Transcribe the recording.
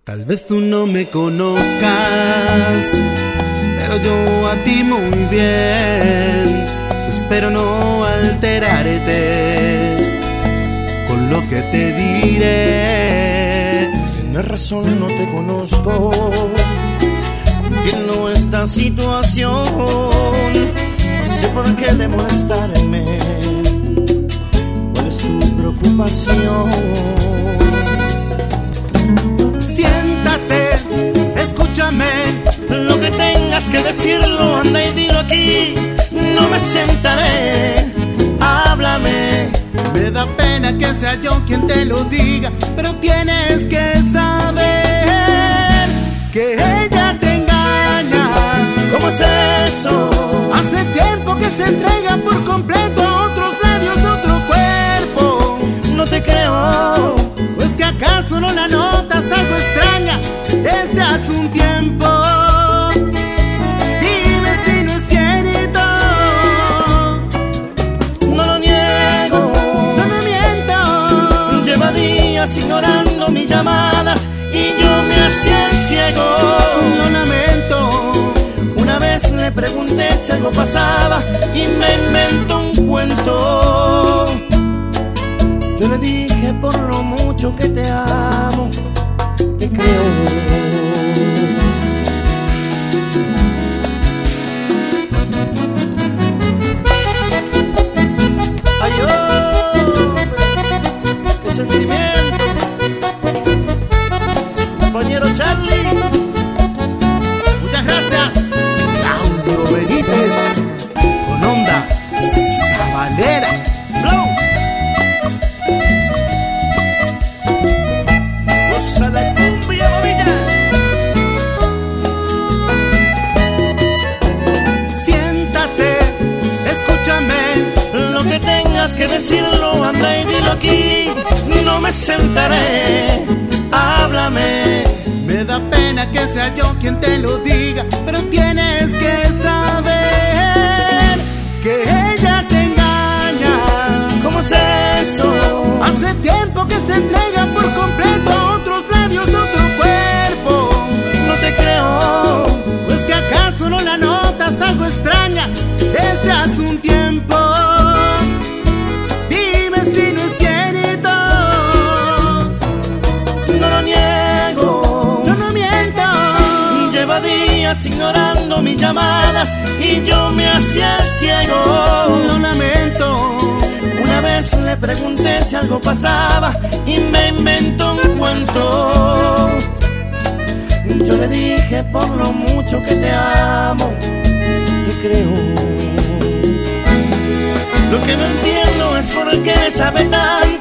Tal vez tú no me conozcas, pero yo a ti muy bien. Espero no alterarte con lo que te diré. Tienes razón, no te conozco. Entiendo esta situación. No sé por qué demostrarme cuál es tu preocupación. Escúchame, lo que tengas que decirlo, anda y dilo aquí. No me sentaré, háblame. Me da pena que sea yo quien te lo diga, pero tienes que saber que ella te engaña. ¿Cómo es eso? Hace tiempo que se entrega por completo a otros labios, otro cuerpo. No te creo. ¿O es que acaso no la notas algo extraña desde hace un tiempo? Dime si no es cierto. No lo niego, no me miento. Lleva días ignorando mis llamadas y yo me hacía el ciego. No lamento. Una vez le pregunté si algo pasaba y me inventó un cuento. Yo le dije por lo mucho que te amo, te creo. Ay, oh, qué sentimiento, compañero Charlie. Muchas gracias, Claudio Benítez, con onda sabanera. Flow. Goza la cumbia, bobilla. Siéntate, escúchame. Lo que tengas que decirlo, anda y dilo aquí. No me sentaré, háblame. Me da pena que sea yo quien te lo diga, pero tienes que saber que ella te engaña. ¿Cómo es eso? Hace tiempo que se entrega por completo a otros labios, otro cuerpo. No te creo. ¿O es que acaso no la notas algo extraña desde hace un tiempo? Dime si no es cierto. No lo niego, yo no miento. Lleva días ignorando mis llamadas y yo me hacía el ciego. No lamento. Una vez le pregunté si algo pasaba y me inventó un cuento. Yo le dije por lo mucho que te amo, te creo. Lo que no entiendo es por qué sabe tanto